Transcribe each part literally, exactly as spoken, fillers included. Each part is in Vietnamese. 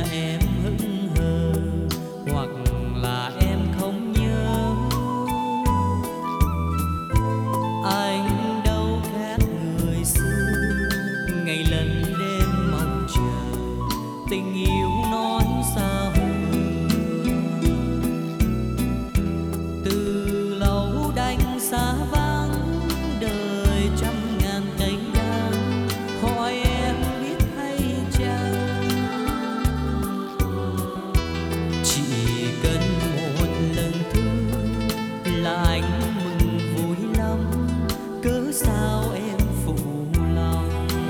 em hững hờ hoặc là em không nhớ. Anh đâu khác người xưa, ngày lần đêm mong chờ tình yêu nói sao. Từ lâu đành xa vắng đời trăm ngàn cây đắng, hỏi em biết hay chăng. Chỉ cần một lần thương là anh mừng vui lắm, cớ sao em phụ lòng.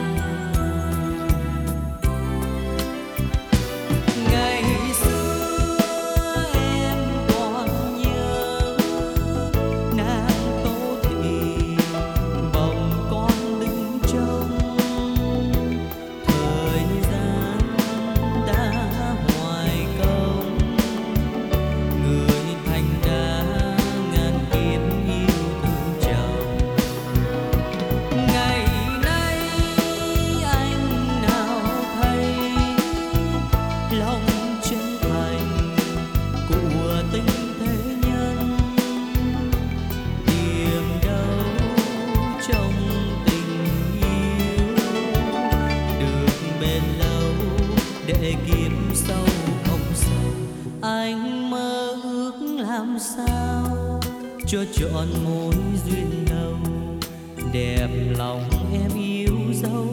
Ngày xưa em còn nhớ nàng Tô Thị bồng con đứng trông. Thời gian đã hoài công, người thành đã ngàn kiếp yêu thương chồng. Ngày nay anh nào thấy lòng chân thành của tình thế nhân, tìm đâu trong tình yêu được bền lâu để kiếp sau không sầu. Anh mơ ước làm sao cho trọn mối duyên đầu, đẹp lòng em yêu dấu.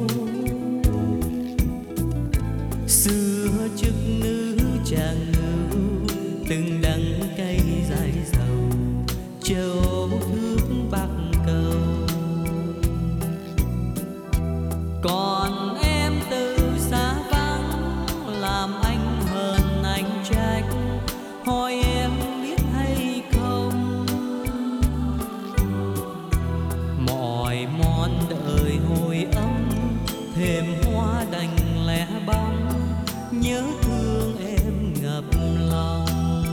Xưa chức nữ chàng ngưu, từng đắng cay dài dầu, châu thước bắc cầu. Còn em từ xa vắng làm anh hờn anh trách, hỏi em biết hay không. Mỏi mòn đợi hồi ấm, thêm hoa đành lẻ bóng, nhớ thương em ngập lòng.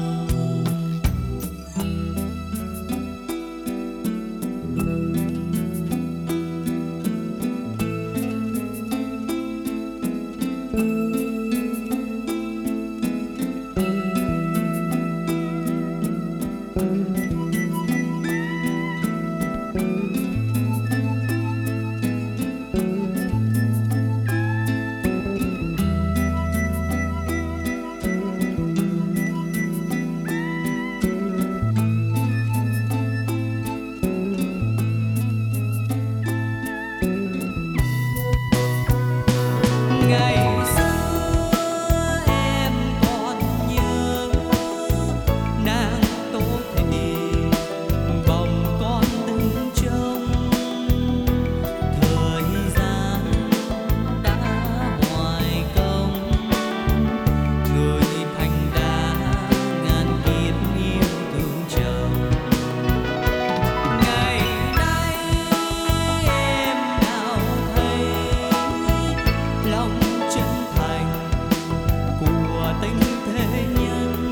Ngày xưa em còn nhớ nàng Tô Thị bồng con đứng trông. Thời gian đã hoài công, người thành đã ngàn kiếp yêu thương chồng. Ngày nay em nào thấy lòng chân thành của tình thế nhân,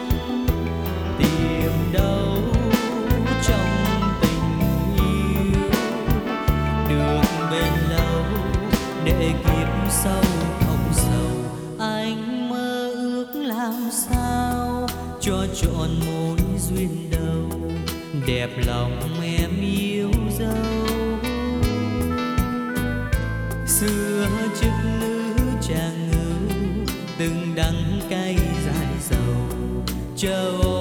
tìm đâu trong tình yêu được bền lâu để kiếp sau không sầu. Anh mơ ước làm sao cho trọn mối duyên đầu, đẹp lòng em yêu dấu. Xưa chức nữ chàng ngưu, từng đắng cay dài dầu, châu